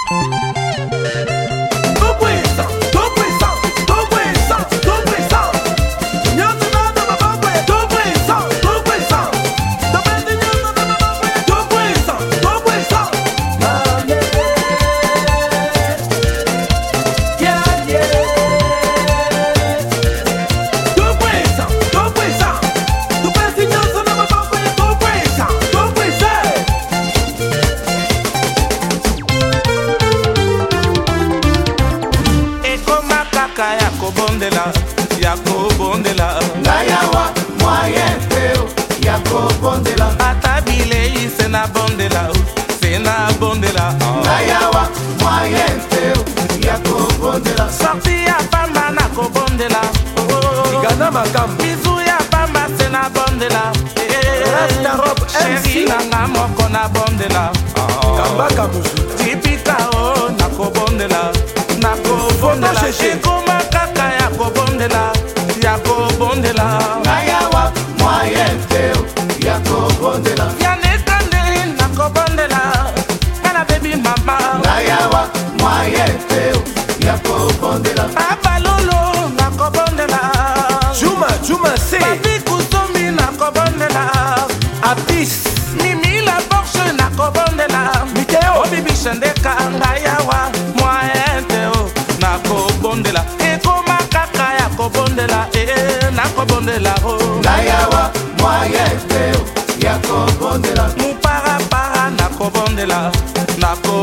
Yakobondela Nayawa moyen teo Yakobondela Atabile sena bondela Sena bondela Nayawa moyen teo Yakobondela Sorti ya pamba nakobondela Igana makam Bizu ya pamba sena bondela Rasta rob MC Nanga moko na bondela Kambaka musu Tipika o nakobondela Nakobondela Ekoma kaka yakobondela Yakobondela Nayawa moyen teo Yakobondela Yanekande nakobondela Kana baby mama Nayawa moyen teo Yakobondela Abalolo nakobondela Juma C Papi Kusombi nakobondela Abis Mimi la Porsche nakobondela Mikeo Bibi Shandeka Nayawa moyen teo Nakobondela Ekoma kaka yakobondela nakobondela Nayawa moyen teo Yakobondela Mupara para nakobondela